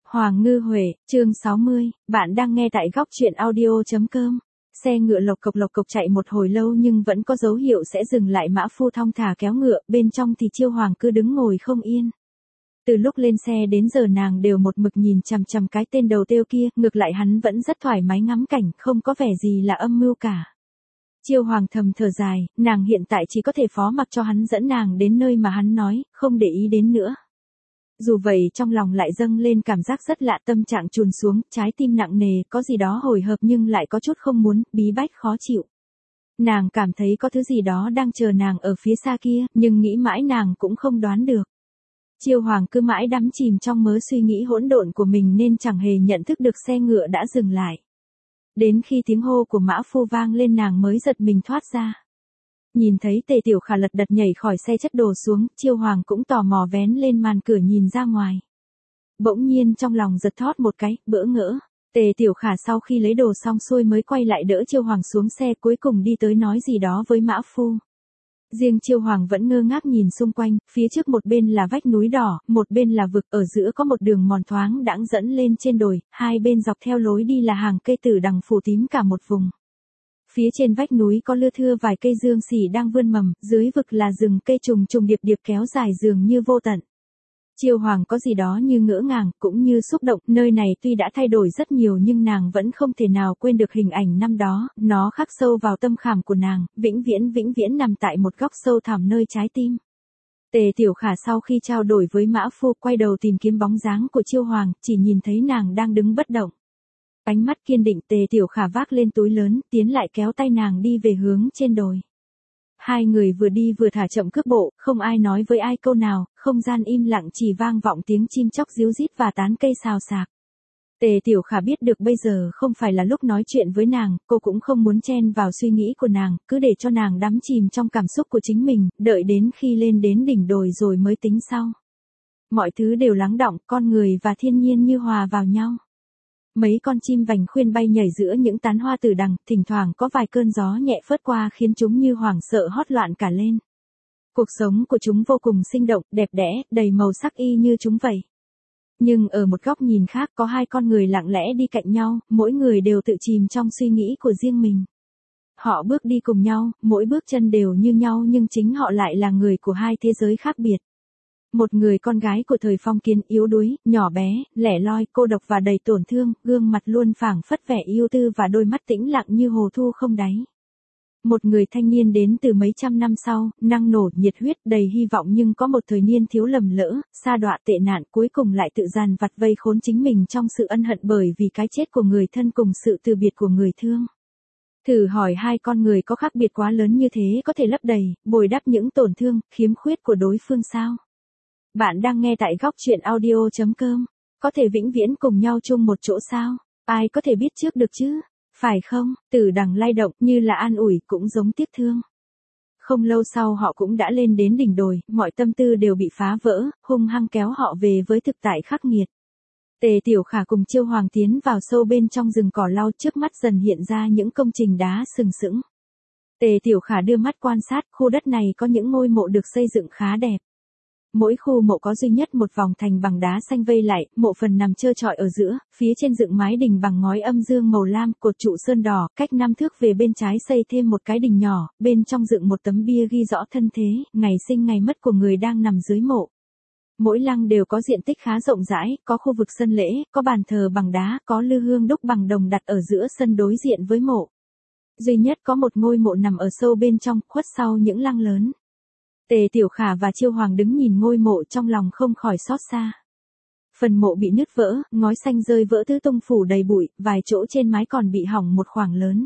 Hoàng Ngư Huệ, chương 60, bạn đang nghe tại góc truyện audio.com. Xe ngựa lộc cộc chạy một hồi lâu nhưng vẫn có dấu hiệu sẽ dừng lại. Mã phu thong thả kéo ngựa, bên trong thì Chiêu Hoàng cứ đứng ngồi không yên. Từ lúc lên xe đến giờ nàng đều một mực nhìn chằm chằm cái tên đầu têu kia, ngược lại hắn vẫn rất thoải mái ngắm cảnh, không có vẻ gì là âm mưu cả. Chiêu Hoàng thầm thở dài, nàng hiện tại chỉ có thể phó mặc cho hắn dẫn nàng đến nơi mà hắn nói, không để ý đến nữa. Dù vậy trong lòng lại dâng lên cảm giác rất lạ, tâm trạng trùn xuống, trái tim nặng nề, có gì đó hồi hộp nhưng lại có chút không muốn, bí bách khó chịu. Nàng cảm thấy có thứ gì đó đang chờ nàng ở phía xa kia, nhưng nghĩ mãi nàng cũng không đoán được. Chiêu Hoàng cứ mãi đắm chìm trong mớ suy nghĩ hỗn độn của mình nên chẳng hề nhận thức được xe ngựa đã dừng lại. Đến khi tiếng hô của mã phu vang lên nàng mới giật mình thoát ra. Nhìn thấy Tề Tiểu Khả lật đật nhảy khỏi xe chất đồ xuống, Chiêu Hoàng cũng tò mò vén lên màn cửa nhìn ra ngoài. Bỗng nhiên trong lòng giật thót một cái, bỡ ngỡ. Tề Tiểu Khả sau khi lấy đồ xong xuôi mới quay lại đỡ Chiêu Hoàng xuống xe, cuối cùng đi tới nói gì đó với mã phu. Riêng Chiêu Hoàng vẫn ngơ ngác nhìn xung quanh, phía trước một bên là vách núi đỏ, một bên là vực, ở giữa có một đường mòn thoáng đãng dẫn lên trên đồi, hai bên dọc theo lối đi là hàng cây tử đằng phủ tím cả một vùng. Phía trên vách núi có lưa thưa vài cây dương xỉ đang vươn mầm, dưới vực là rừng cây trùng trùng điệp điệp kéo dài dường như vô tận. Chiêu Hoàng có gì đó như ngỡ ngàng, cũng như xúc động, nơi này tuy đã thay đổi rất nhiều nhưng nàng vẫn không thể nào quên được hình ảnh năm đó, nó khắc sâu vào tâm khảm của nàng, vĩnh viễn nằm tại một góc sâu thẳm nơi trái tim. Tề Tiểu Khả sau khi trao đổi với mã phu quay đầu tìm kiếm bóng dáng của Chiêu Hoàng, chỉ nhìn thấy nàng đang đứng bất động. Ánh mắt kiên định, Tề Tiểu Khả vác lên túi lớn, tiến lại kéo tay nàng đi về hướng trên đồi. Hai người vừa đi vừa thả chậm cước bộ, không ai nói với ai câu nào, không gian im lặng chỉ vang vọng tiếng chim chóc ríu rít và tán cây xào xạc. Tề Tiểu Khả biết được bây giờ không phải là lúc nói chuyện với nàng, cô cũng không muốn chen vào suy nghĩ của nàng, cứ để cho nàng đắm chìm trong cảm xúc của chính mình, đợi đến khi lên đến đỉnh đồi rồi mới tính sau. Mọi thứ đều lắng đọng, con người và thiên nhiên như hòa vào nhau. Mấy con chim vành khuyên bay nhảy giữa những tán hoa tử đằng, thỉnh thoảng có vài cơn gió nhẹ phớt qua khiến chúng như hoảng sợ hót loạn cả lên. Cuộc sống của chúng vô cùng sinh động, đẹp đẽ, đầy màu sắc y như chúng vậy. Nhưng ở một góc nhìn khác có hai con người lặng lẽ đi cạnh nhau, mỗi người đều tự chìm trong suy nghĩ của riêng mình. Họ bước đi cùng nhau, mỗi bước chân đều như nhau nhưng chính họ lại là người của hai thế giới khác biệt. Một người con gái của thời phong kiến, yếu đuối, nhỏ bé, lẻ loi, cô độc và đầy tổn thương, gương mặt luôn phảng phất vẻ yêu tư và đôi mắt tĩnh lặng như hồ thu không đáy. Một người thanh niên đến từ mấy trăm năm sau, năng nổ, nhiệt huyết, đầy hy vọng nhưng có một thời niên thiếu lầm lỡ, sa đọa tệ nạn, cuối cùng lại tự dằn vặt vây khốn chính mình trong sự ân hận bởi vì cái chết của người thân cùng sự từ biệt của người thương. Thử hỏi hai con người có khác biệt quá lớn như thế có thể lấp đầy, bồi đắp những tổn thương, khiếm khuyết của đối phương sao? Bạn đang nghe tại góc truyện audio.com. Có thể vĩnh viễn cùng nhau chung một chỗ sao? Ai có thể biết trước được chứ? Phải không? Tử đằng lay động như là an ủi cũng giống tiếc thương. Không lâu sau họ cũng đã lên đến đỉnh đồi, mọi tâm tư đều bị phá vỡ, hung hăng kéo họ về với thực tại khắc nghiệt. Tề Tiểu Khả cùng Chiêu Hoàng tiến vào sâu bên trong rừng cỏ lau, trước mắt dần hiện ra những công trình đá sừng sững. Tề Tiểu Khả đưa mắt quan sát, khu đất này có những ngôi mộ được xây dựng khá đẹp. Mỗi khu mộ có duy nhất một vòng thành bằng đá xanh vây lại, mộ phần nằm trơ trọi ở giữa, phía trên dựng mái đình bằng ngói âm dương màu lam, cột trụ sơn đỏ, cách 5 thước về bên trái xây thêm một cái đình nhỏ, bên trong dựng một tấm bia ghi rõ thân thế, ngày sinh ngày mất của người đang nằm dưới mộ. Mỗi lăng đều có diện tích khá rộng rãi, có khu vực sân lễ, có bàn thờ bằng đá, có lư hương đúc bằng đồng đặt ở giữa sân đối diện với mộ. Duy nhất có một ngôi mộ nằm ở sâu bên trong, khuất sau những lăng lớn. Tề Tiểu Khả và Chiêu Hoàng đứng nhìn ngôi mộ trong lòng không khỏi xót xa. Phần mộ bị nứt vỡ, ngói xanh rơi vỡ tứ tung phủ đầy bụi, vài chỗ trên mái còn bị hỏng một khoảng lớn.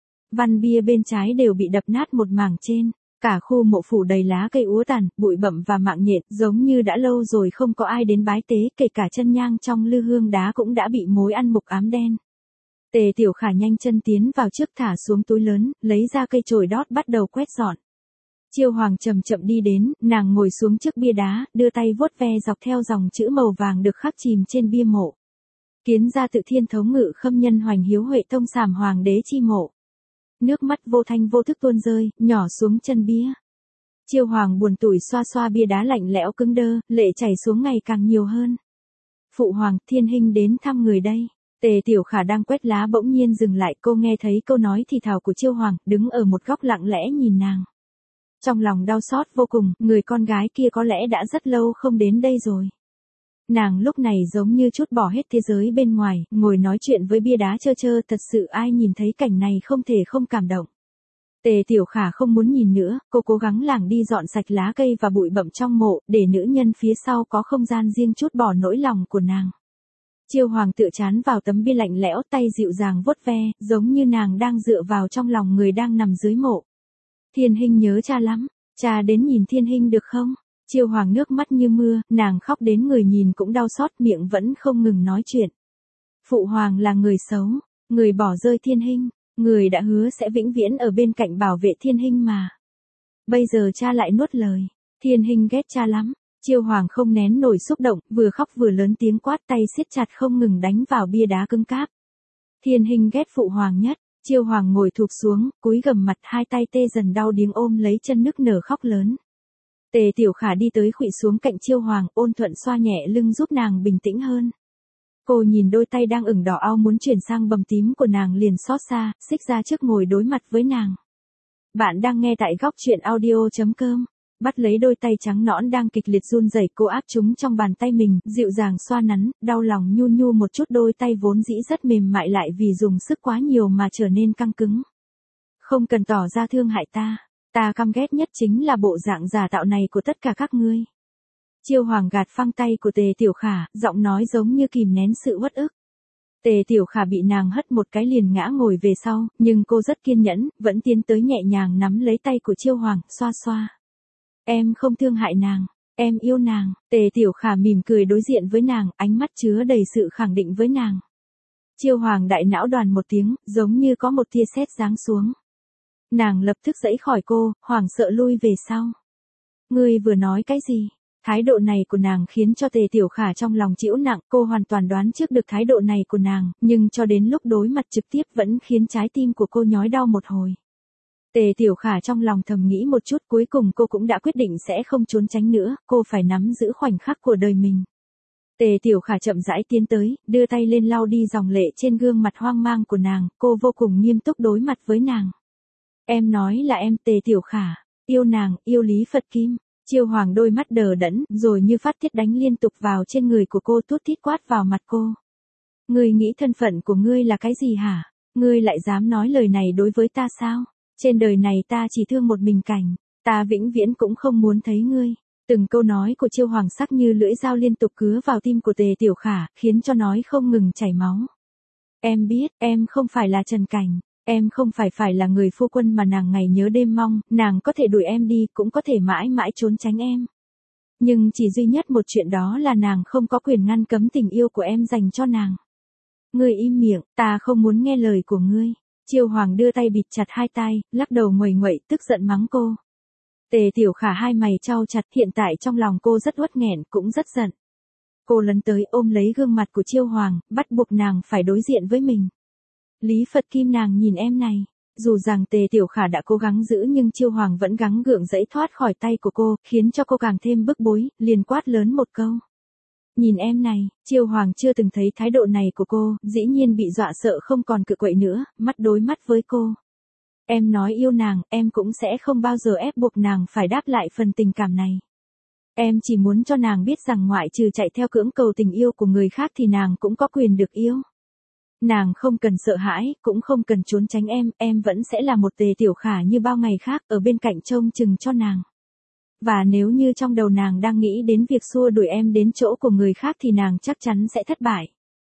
Văn bia bên trái đều bị đập nát một mảng trên. Cả khu mộ phủ đầy lá cây úa tàn, bụi bặm và mạng nhện, giống như đã lâu rồi không có ai đến bái tế, kể cả chân nhang trong lư hương đá cũng đã bị mối ăn mục ám đen. Tề Tiểu Khả nhanh chân tiến vào trước, thả xuống túi lớn, lấy ra cây chổi đót bắt đầu quét dọn. Chiêu Hoàng chậm chậm đi đến, nàng ngồi xuống trước bia đá, đưa tay vuốt ve dọc theo dòng chữ màu vàng được khắc chìm trên bia mộ. Kiến gia tự thiên thống ngự khâm nhân hoành hiếu huệ tông sảm hoàng đế chi mộ. Nước mắt vô thanh vô thức tuôn rơi, nhỏ xuống chân bia. Chiêu Hoàng buồn tủi xoa xoa bia đá lạnh lẽo cứng đơ, lệ chảy xuống ngày càng nhiều hơn. Phụ hoàng, Thiên Hinh đến thăm người đây. Tề Tiểu Khả đang quét lá bỗng nhiên dừng lại, cô nghe thấy câu nói thì thào của Chiêu Hoàng, đứng ở một góc lặng lẽ nhìn nàng. Trong lòng đau xót vô cùng, người con gái kia có lẽ đã rất lâu không đến đây rồi. Nàng lúc này giống như trút bỏ hết thế giới bên ngoài, ngồi nói chuyện với bia đá trơ trơ, thật sự ai nhìn thấy cảnh này không thể không cảm động. Tề Tiểu Khả không muốn nhìn nữa, cô cố gắng lảng đi dọn sạch lá cây và bụi bặm trong mộ, để nữ nhân phía sau có không gian riêng trút bỏ nỗi lòng của nàng. Chiêu Hoàng tựa chán vào tấm bia lạnh lẽo, tay dịu dàng vuốt ve, giống như nàng đang dựa vào trong lòng người đang nằm dưới mộ. Thiên Hinh nhớ cha lắm, cha đến nhìn Thiên Hinh được không? Chiêu Hoàng nước mắt như mưa, nàng khóc đến người nhìn cũng đau xót, miệng vẫn không ngừng nói chuyện. Phụ hoàng là người xấu, người bỏ rơi Thiên Hinh, người đã hứa sẽ vĩnh viễn ở bên cạnh bảo vệ Thiên Hinh mà. Bây giờ cha lại nuốt lời, Thiên Hinh ghét cha lắm. Chiêu Hoàng không nén nổi xúc động, vừa khóc vừa lớn tiếng quát, tay siết chặt không ngừng đánh vào bia đá cứng cáp. Thiên Hinh ghét phụ hoàng nhất. Chiêu Hoàng ngồi thụp xuống, cúi gằm mặt, hai tay tê dần đau điếng ôm lấy chân nức nở khóc lớn. Tề Tiểu Khả đi tới khuỵu xuống cạnh Chiêu Hoàng, ôn thuận xoa nhẹ lưng giúp nàng bình tĩnh hơn. Cô nhìn đôi tay đang ửng đỏ ao muốn chuyển sang bầm tím của nàng liền xót xa, xích ra trước ngồi đối mặt với nàng. Bạn đang nghe tại góc truyện audio.com. Bắt lấy đôi tay trắng nõn đang kịch liệt run rẩy, cô áp chúng trong bàn tay mình, dịu dàng xoa nắn, đau lòng nhu nhu một chút, đôi tay vốn dĩ rất mềm mại lại vì dùng sức quá nhiều mà trở nên căng cứng. Không cần tỏ ra thương hại ta, ta căm ghét nhất chính là bộ dạng giả tạo này của tất cả các ngươi. Chiêu Hoàng gạt phăng tay của Tề Tiểu Khả, giọng nói giống như kìm nén sự uất ức. Tề Tiểu Khả bị nàng hất một cái liền ngã ngồi về sau, nhưng cô rất kiên nhẫn, vẫn tiến tới nhẹ nhàng nắm lấy tay của Chiêu Hoàng, xoa xoa. Em không thương hại nàng, em yêu nàng. Tề Tiểu Khả mỉm cười đối diện với nàng, ánh mắt chứa đầy sự khẳng định với nàng. Chiêu Hoàng đại não đoàn một tiếng, giống như có một tia sét giáng xuống. Nàng lập tức giãy khỏi cô, hoảng sợ lui về sau. Ngươi vừa nói cái gì? Thái độ này của nàng khiến cho Tề Tiểu Khả trong lòng chịu nặng, cô hoàn toàn đoán trước được thái độ này của nàng, nhưng cho đến lúc đối mặt trực tiếp vẫn khiến trái tim của cô nhói đau một hồi. Tề Tiểu Khả trong lòng thầm nghĩ một chút, cuối cùng cô cũng đã quyết định sẽ không trốn tránh nữa, cô phải nắm giữ khoảnh khắc của đời mình. Tề Tiểu Khả chậm rãi tiến tới, đưa tay lên lau đi dòng lệ trên gương mặt hoang mang của nàng, cô vô cùng nghiêm túc đối mặt với nàng. Em nói là em, Tề Tiểu Khả, yêu nàng, yêu Lý Phật Kim. Chiêu Hoàng đôi mắt đờ đẫn, rồi như phát tiết đánh liên tục vào trên người của cô, tút thít quát vào mặt cô. Ngươi nghĩ thân phận của ngươi là cái gì hả? Ngươi lại dám nói lời này đối với ta sao? Trên đời này ta chỉ thương một mình Cảnh, ta vĩnh viễn cũng không muốn thấy ngươi. Từng câu nói của Chiêu Hoàng sắc như lưỡi dao liên tục cứa vào tim của Tề Tiểu Khả, khiến cho nói không ngừng chảy máu. Em biết, em không phải là Trần Cảnh, em không phải là người phu quân mà nàng ngày nhớ đêm mong, nàng có thể đuổi em đi, cũng có thể mãi mãi trốn tránh em. Nhưng chỉ duy nhất một chuyện đó là nàng không có quyền ngăn cấm tình yêu của em dành cho nàng. Ngươi im miệng, ta không muốn nghe lời của ngươi. Chiêu Hoàng đưa tay bịt chặt hai tai, lắc đầu nguầy nguậy, tức giận mắng cô. Tề Tiểu Khả hai mày chau chặt, hiện tại trong lòng cô rất uất nghẹn, cũng rất giận. Cô lấn tới ôm lấy gương mặt của Chiêu Hoàng, bắt buộc nàng phải đối diện với mình. Lý Phật Kim, nàng nhìn em này. Dù rằng Tề Tiểu Khả đã cố gắng giữ nhưng Chiêu Hoàng vẫn gắng gượng giãy thoát khỏi tay của cô, khiến cho cô càng thêm bức bối, liền quát lớn một câu. Nhìn em này, Chiêu Hoàng chưa từng thấy thái độ này của cô, dĩ nhiên bị dọa sợ không còn cự quậy nữa, mắt đối mắt với cô. Em nói yêu nàng, em cũng sẽ không bao giờ ép buộc nàng phải đáp lại phần tình cảm này. Em chỉ muốn cho nàng biết rằng ngoại trừ chạy theo cưỡng cầu tình yêu của người khác thì nàng cũng có quyền được yêu. Nàng không cần sợ hãi, cũng không cần trốn tránh em vẫn sẽ là một Tề Tiểu Khả như bao ngày khác, ở bên cạnh trông chừng cho nàng. Và nếu như trong đầu nàng đang nghĩ đến việc xua đuổi em đến chỗ của người khác thì nàng chắc chắn sẽ thất bại.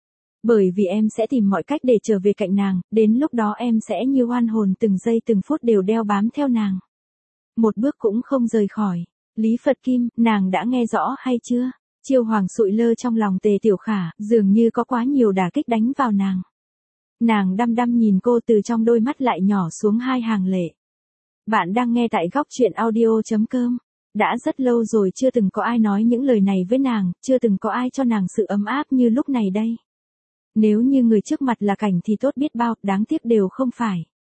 Bởi vì em sẽ tìm mọi cách để trở về cạnh nàng, đến lúc đó em sẽ như oan hồn từng giây từng phút đều đeo bám theo nàng. Một bước cũng không rời khỏi. Lý Phật Kim, nàng đã nghe rõ hay chưa? Chiêu Hoàng sụi lơ trong lòng Tề Tiểu Khả, dường như có quá nhiều đả kích đánh vào nàng. Nàng đăm đăm nhìn cô, từ trong đôi mắt lại nhỏ xuống hai hàng lệ. Bạn đang nghe tại góc truyện audio.com. Đã rất lâu rồi chưa từng có ai nói những lời này với nàng, chưa từng có ai cho nàng sự ấm áp như lúc này đây. Nếu như người trước mặt là Cảnh thì tốt biết bao, đáng tiếc đều không phải.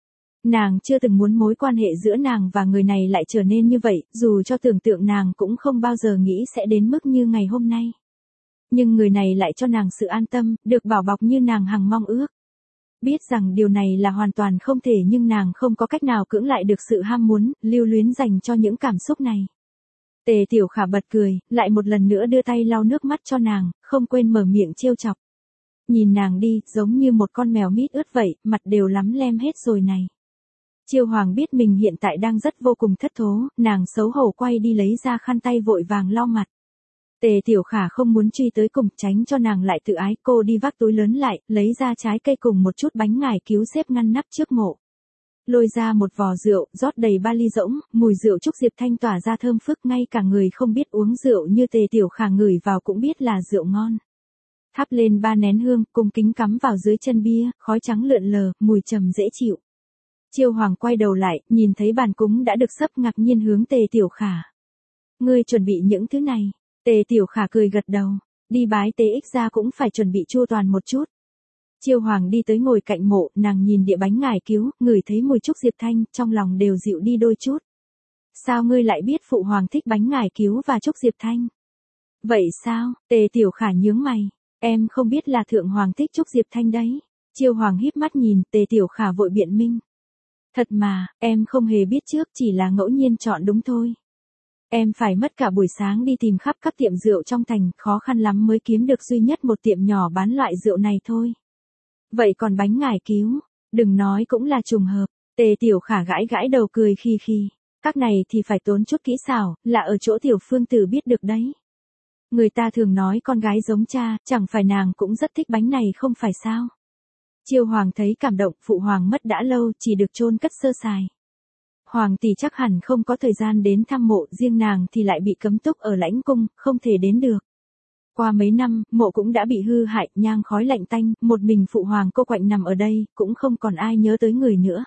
Nàng chưa từng muốn mối quan hệ giữa nàng và người này lại trở nên như vậy, dù cho tưởng tượng nàng cũng không bao giờ nghĩ sẽ đến mức như ngày hôm nay. Nhưng người này lại cho nàng sự an tâm, được bảo bọc như nàng hằng mong ước. Biết rằng điều này là hoàn toàn không thể nhưng nàng không có cách nào cưỡng lại được sự ham muốn, lưu luyến dành cho những cảm xúc này. Tề Tiểu Khả bật cười, lại một lần nữa đưa tay lau nước mắt cho nàng, không quên mở miệng trêu chọc. Nhìn nàng đi, giống như một con mèo mít ướt vậy, mặt đều lắm lem hết rồi này. Chiêu Hoàng biết mình hiện tại đang rất vô cùng thất thố, nàng xấu hổ quay đi lấy ra khăn tay vội vàng lau mặt. Tề Tiểu Khả không muốn truy tới cùng, tránh cho nàng lại tự ái, cô đi vác túi lớn lại, lấy ra trái cây cùng một chút bánh ngải cứu xếp ngăn nắp trước mộ. Lôi ra một vò rượu, rót đầy ba ly rỗng, mùi rượu Trúc Diệp Thanh tỏa ra thơm phức, ngay cả người không biết uống rượu như Tề Tiểu Khả ngửi vào cũng biết là rượu ngon. Thắp lên 3 nén hương, cung kính cắm vào dưới chân bia, khói trắng lượn lờ, mùi trầm dễ chịu. Chiêu Hoàng quay đầu lại, nhìn thấy bàn cúng đã được sắp, ngạc nhiên hướng Tề Tiểu Khả. Ngươi chuẩn bị những thứ này? Tề Tiểu Khả cười gật đầu, đi bái tế ích ra cũng phải chuẩn bị chu toàn một chút. Chiêu Hoàng đi tới ngồi cạnh mộ, nàng nhìn đĩa bánh ngải cứu, ngửi thấy mùi Trúc Diệp Thanh, trong lòng đều dịu đi đôi chút. Sao ngươi lại biết Phụ Hoàng thích bánh ngải cứu và Trúc Diệp Thanh? Vậy sao? Tề Tiểu Khả nhướng mày, em không biết là Thượng Hoàng thích Trúc Diệp Thanh đấy. Chiêu Hoàng híp mắt nhìn, Tề Tiểu Khả vội biện minh. Thật mà, em không hề biết trước, chỉ là ngẫu nhiên chọn đúng thôi. Em phải mất cả buổi sáng đi tìm khắp các tiệm rượu trong thành, khó khăn lắm mới kiếm được duy nhất một tiệm nhỏ bán loại rượu này thôi. Vậy còn bánh ngải cứu, đừng nói cũng là trùng hợp. Tề Tiểu Khả gãi gãi đầu cười khi. Các này thì phải tốn chút kỹ xảo, là ở chỗ Tiểu Phương Tử biết được đấy. Người ta thường nói con gái giống cha, chẳng phải nàng cũng rất thích bánh này không phải sao? Chiêu Hoàng thấy cảm động, Phụ Hoàng mất đã lâu, chỉ được chôn cất sơ sài. Hoàng tỷ chắc hẳn không có thời gian đến thăm mộ, riêng nàng thì lại bị cấm túc ở lãnh cung, không thể đến được. Qua mấy năm, mộ cũng đã bị hư hại, nhang khói lạnh tanh, một mình Phụ Hoàng cô quạnh nằm ở đây, cũng không còn ai nhớ tới người nữa.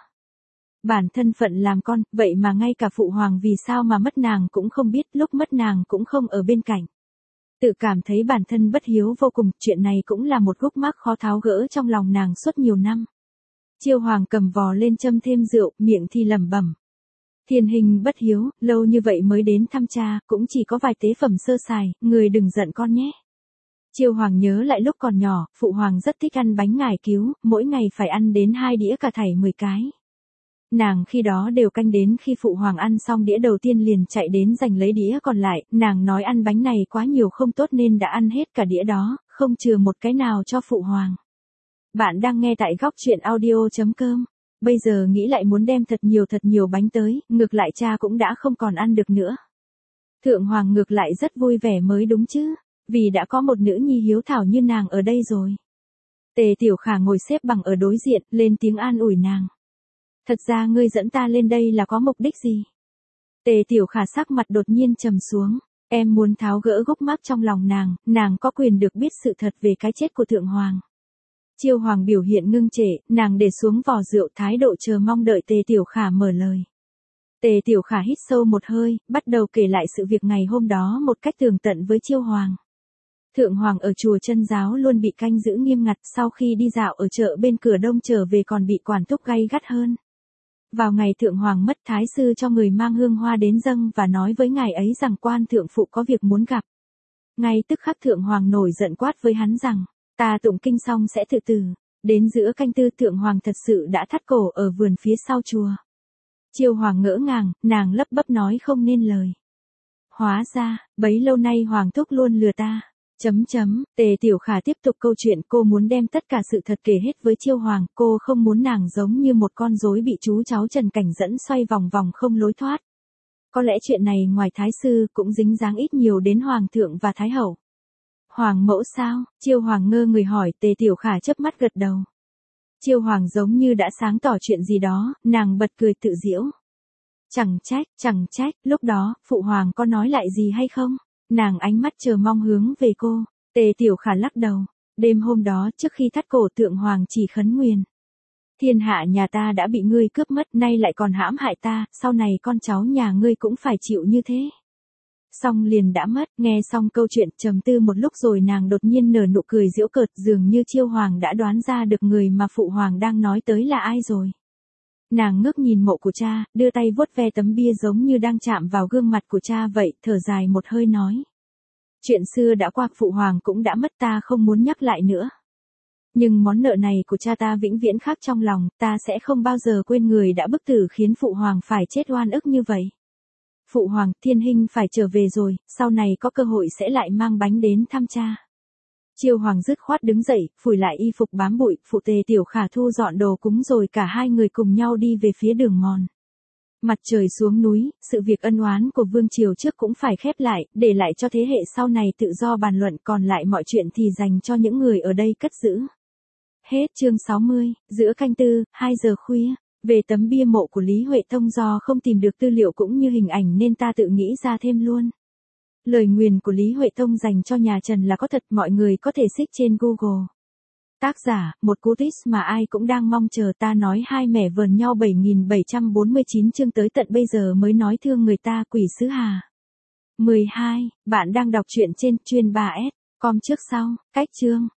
Bản thân phận làm con, vậy mà ngay cả Phụ Hoàng vì sao mà mất nàng cũng không biết, lúc mất nàng cũng không ở bên cạnh. Tự cảm thấy bản thân bất hiếu vô cùng, chuyện này cũng là một khúc mắc khó tháo gỡ trong lòng nàng suốt nhiều năm. Chiêu Hoàng cầm vò lên châm thêm rượu, miệng thì lẩm bẩm. Thiên Hình bất hiếu, lâu như vậy mới đến thăm cha, cũng chỉ có vài tế phẩm sơ sài, người đừng giận con nhé. Chiêu Hoàng nhớ lại lúc còn nhỏ, Phụ Hoàng rất thích ăn bánh ngải cứu, mỗi ngày phải ăn đến 2 đĩa cả thảy 10 cái. Nàng khi đó đều canh đến khi Phụ Hoàng ăn xong đĩa đầu tiên liền chạy đến giành lấy đĩa còn lại, nàng nói ăn bánh này quá nhiều không tốt nên đã ăn hết cả đĩa đó, không chừa một cái nào cho Phụ Hoàng. Bạn đang nghe tại góc truyện audio.com. Bây giờ nghĩ lại muốn đem thật nhiều bánh tới, ngược lại cha cũng đã không còn ăn được nữa. Thượng Hoàng ngược lại rất vui vẻ mới đúng chứ, vì đã có một nữ nhi hiếu thảo như nàng ở đây rồi. Tề Tiểu Khả ngồi xếp bằng ở đối diện, lên tiếng an ủi nàng. Thật ra ngươi dẫn ta lên đây là có mục đích gì? Tề Tiểu Khả sắc mặt đột nhiên trầm xuống, em muốn tháo gỡ gốc mắc trong lòng nàng có quyền được biết sự thật về cái chết của Thượng Hoàng. Chiêu Hoàng biểu hiện ngưng trệ, nàng để xuống vò rượu, thái độ chờ mong đợi Tề Tiểu Khả mở lời. Tề Tiểu Khả hít sâu một hơi, bắt đầu kể lại sự việc ngày hôm đó một cách tường tận với Chiêu Hoàng. Thượng Hoàng ở chùa Chân Giáo luôn bị canh giữ nghiêm ngặt, sau khi đi dạo ở chợ bên cửa đông trở về còn bị quản thúc gay gắt hơn. Vào ngày Thượng Hoàng mất, thái sư cho người mang hương hoa đến dâng và nói với ngài ấy rằng quan thượng phụ có việc muốn gặp. Ngay tức khắc Thượng Hoàng nổi giận quát với hắn rằng, ta tụng kinh xong sẽ từ từ. Đến giữa canh tư Thượng Hoàng thật sự đã thắt cổ ở vườn phía sau chùa. Chiêu Hoàng ngỡ ngàng, nàng lấp bấp nói không nên lời. Hóa ra, bấy lâu nay Hoàng thúc luôn lừa ta. Tề Tiểu Khả tiếp tục câu chuyện, cô muốn đem tất cả sự thật kể hết với Chiêu Hoàng, cô không muốn nàng giống như một con rối bị chú cháu Trần Cảnh dẫn xoay vòng vòng không lối thoát. Có lẽ chuyện này ngoài thái sư cũng dính dáng ít nhiều đến Hoàng thượng và Thái hậu. Hoàng mẫu sao? Chiêu Hoàng ngơ người hỏi, Tề Tiểu Khả chớp mắt gật đầu. Chiêu Hoàng giống như đã sáng tỏ chuyện gì đó, nàng bật cười tự giễu. Chẳng trách, lúc đó, Phụ Hoàng có nói lại gì hay không? Nàng ánh mắt chờ mong hướng về cô. Tề Tiểu Khả lắc đầu. Đêm hôm đó trước khi thắt cổ Thượng Hoàng chỉ khấn nguyền. Thiên hạ nhà ta đã bị ngươi cướp mất, nay lại còn hãm hại ta, sau này con cháu nhà ngươi cũng phải chịu như thế. Xong liền đã mất, nghe xong câu chuyện trầm tư một lúc rồi nàng đột nhiên nở nụ cười giễu cợt, dường như Chiêu Hoàng đã đoán ra được người mà Phụ Hoàng đang nói tới là ai rồi. Nàng ngước nhìn mộ của cha, đưa tay vuốt ve tấm bia giống như đang chạm vào gương mặt của cha vậy, thở dài một hơi nói. Chuyện xưa đã qua, phụ hoàng cũng đã mất, ta không muốn nhắc lại nữa. Nhưng món nợ này của cha ta vĩnh viễn khắc trong lòng, ta sẽ không bao giờ quên người đã bức tử khiến phụ hoàng phải chết oan ức như vậy. Phụ hoàng, Thiên Hinh phải trở về rồi, sau này có cơ hội sẽ lại mang bánh đến thăm cha. Chiêu hoàng dứt khoát đứng dậy, phủi lại y phục bám bụi, phụ Tề Tiểu Khả thu dọn đồ cúng rồi cả hai người cùng nhau đi về phía đường mòn. Mặt trời xuống núi, sự việc ân oán của vương triều trước cũng phải khép lại, để lại cho thế hệ sau này tự do bàn luận, còn lại mọi chuyện thì dành cho những người ở đây cất giữ. Hết chương 60, giữa canh tư, 2 giờ khuya. Về tấm bia mộ của Lý Huệ Tông, do không tìm được tư liệu cũng như hình ảnh nên ta tự nghĩ ra thêm luôn. Lời nguyền của Lý Huệ Tông dành cho nhà Trần là có thật, mọi người có thể search trên Google. Tác giả, một cú twist mà ai cũng đang mong chờ, ta nói hai mẻ vờn nhau 7749 chương tới tận bây giờ mới nói thương người ta, Quỷ Sứ Hà. 12, bạn đang đọc truyện trên chuyên 3S, com trước sau, cách chương.